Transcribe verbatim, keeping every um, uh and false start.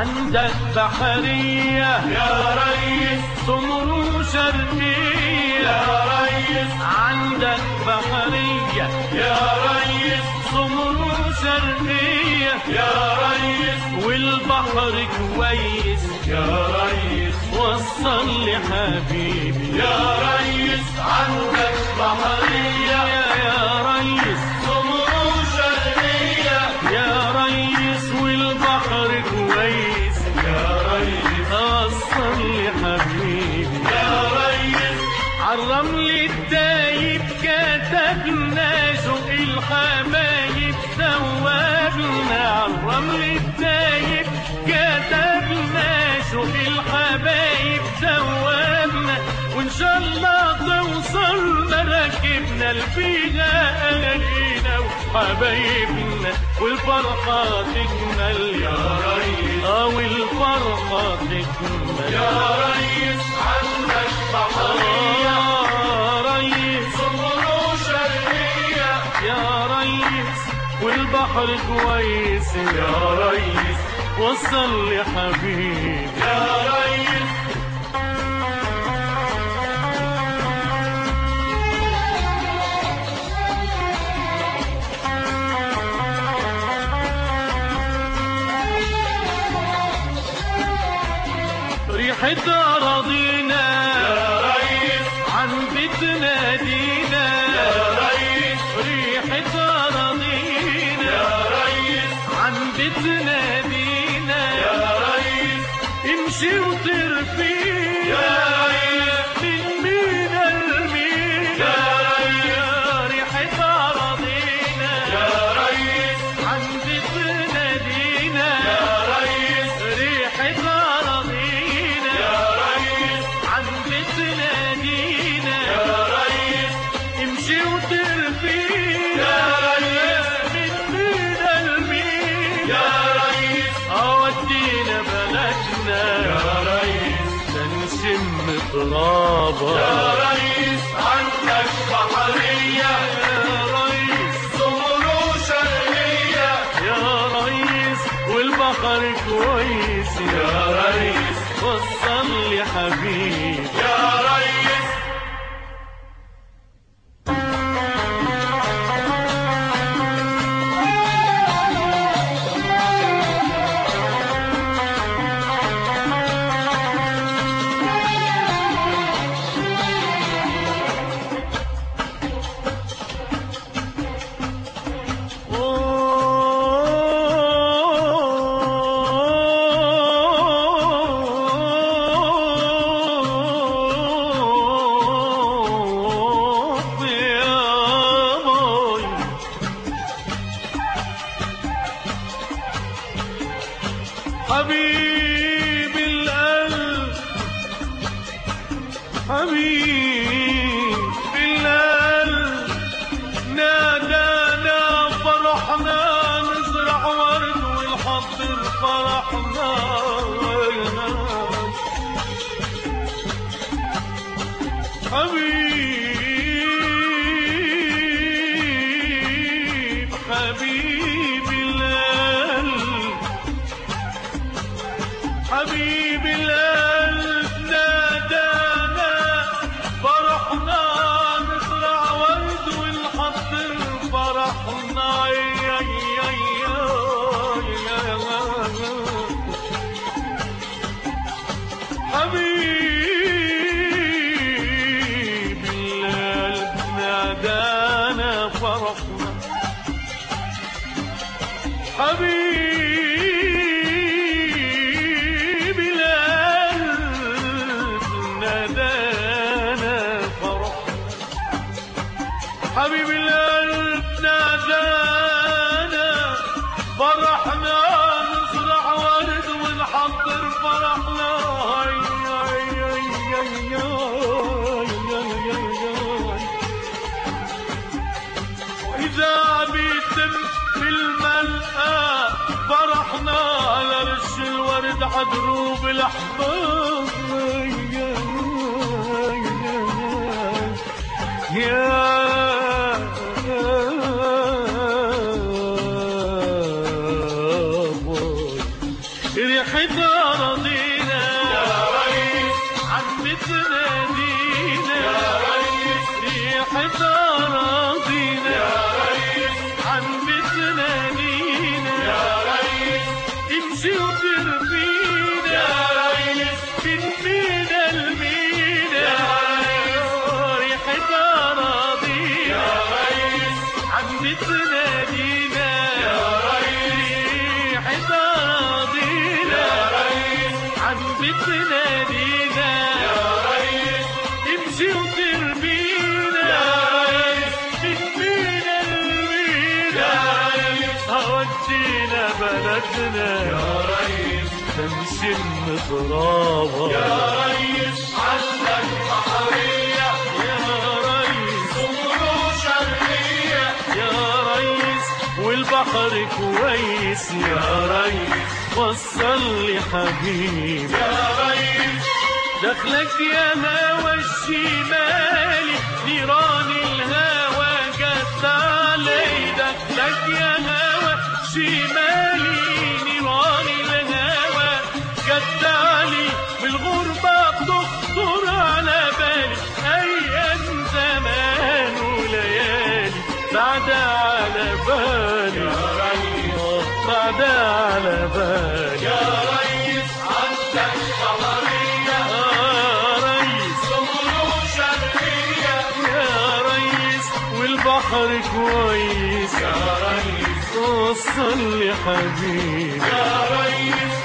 عندك بحرية يا ريس سمر وشرقية يا ريس عندك بحرية يا ريس سمر وشرقية يا ريس والبحر كويس يا ريس وصل لي حبيبي يا ريس عندك بحرية يا ريس سمر وشرقية يا ريس والبحر كويس يا ريس وصل لي حبيبي يا ريس عالرمل الدايب كتبنا شوق الحبايب ثوابنا عالرمل الدايب كتبنا شوق الحبايب ثوابنا وان شاء الله توصل مراكبنا لفيها اهالينا وحبايبنا والفرحه تكمل يا ريس اه والفرحه تكمل يا ريس عندك بحريه يا ريس سمر وشرقيه يا ريس والبحر كويس يا ريس وصل لي حبيبي يا ريس ريحة أراضينا يا ريس عن بيتنا دينا يا ريس ريحة أراضينا يا ريس عن بيتنا دينا يا ريس امشي وطير فينا يا ريس من مينا لمينا يا ريس ريحة أراضينا يا ريس عن بيتنا دينا يا ريس ريحة ترابا يا ريس عندك بحرية يا ريس سمر وشرقية يا ريس والبحر كويس يا ريس وصل لي حبيبي يا ريس حبيب القلب حبيب القلب نادانا فرحنا نزرع ورد ونحضر فرحنا حبيب حبيب القلب حبيب القلب نادانا فرحنا نزرع ورد ونحضر فرحنا يا يا يا حبيب القلب نادانا فرحنا حبيب حبيب القلب نادانا فرحنا نزرع ورد ونحضر فرحنا وإذا بيتم في الملقى فرحنا على رش الورد عدروب الأحباب يا ريحة ريحة أراضينا يا ريس عم تنادينا يا ريس ريحة أراضينا يا ريس عم تنادينا يا ريس امشي وتربينا يا ريس بنبينا المينا يا ريس ريحة أراضينا يا ريس عم تنادينا يا ريس ريحة أراضينا يا ريس عم بتنادينا يا ريس امشي وتربينا يا ريس بنبينا المينا يا ريس هودينا بلدنا يا ريس تنشم ترابها يا ريس عندك بحرية يا ريس أمور شرقية يا ريس والبحر كويس يا ريس وصل لي حبيبي يا ريس دخلك يا هوى الشمالي نيران الهوى جت علي دخلك يا هوى شمالي نيران الهوى جت علي بالغربة بتخطر على بالي أيام زمان وليالي بعدها على بالي يا ريس بعدها على بالي يا ريس عندك بحرية يا ريس أمور شرقية يا ريس والبحر كويس يا ريس وصل لي حبيبي يا ريس